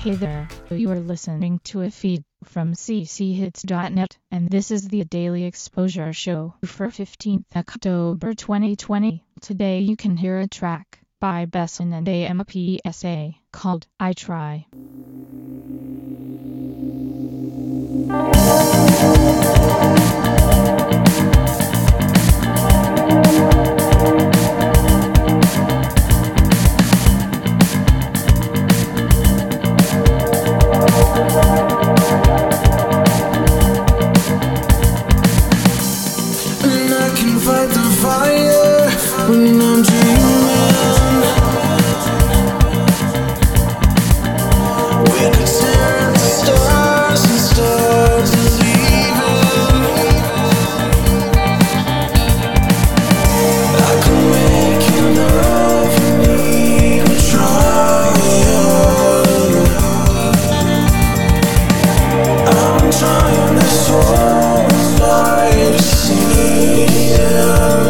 Hey there, you are listening to a feed from cchits.net, and this is the Daily Exposure Show for 15th October 2020. Today you can hear a track by Besson and AMPSA called I Try. Fight the fire when I'm dreaming. We could stare at the stars and start believing. I could make you love me, but I'm trying this whole life to see it.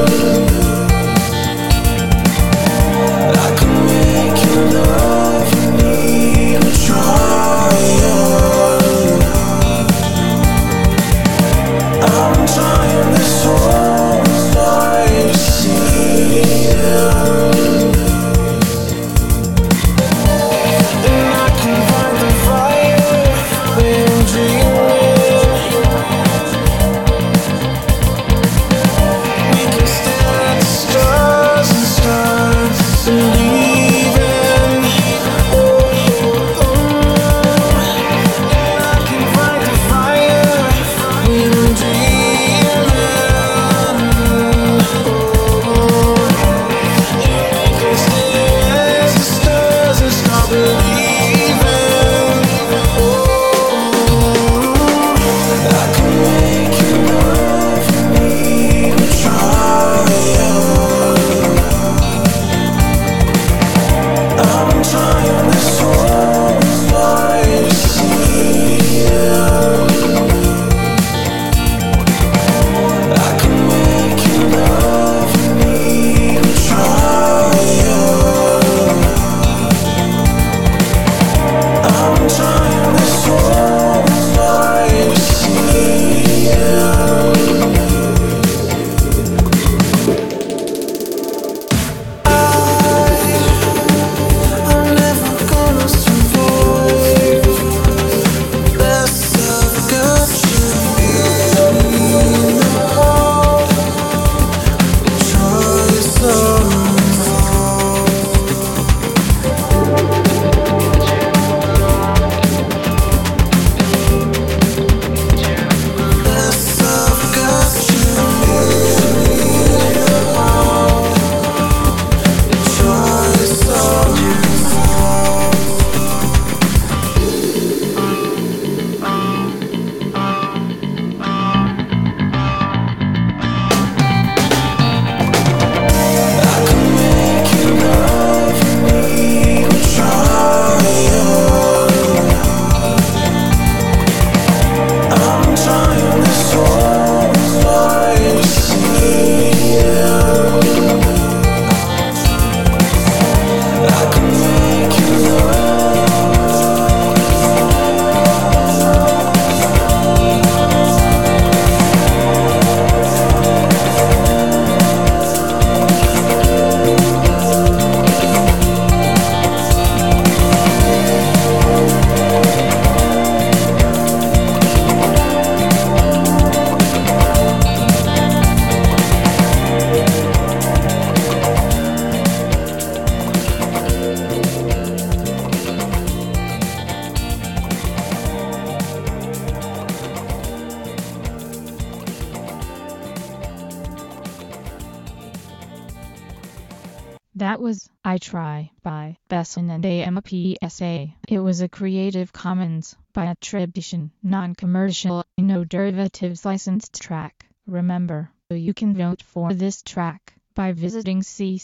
That was I Try by Besson and AMPSA. It was a Creative Commons by attribution, non-commercial, no derivatives licensed track. Remember, you can vote for this track by visiting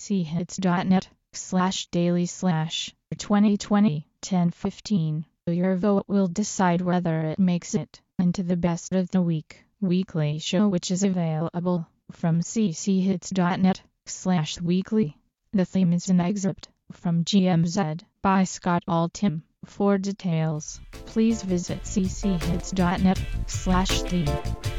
cchits.net/daily/2020-1015. Your vote will decide whether it makes it into the best of the weekly show, which is available from cchits.net/weekly. The theme is an excerpt from GMZ by Scott Altham. For details, please visit cchits.net/theme.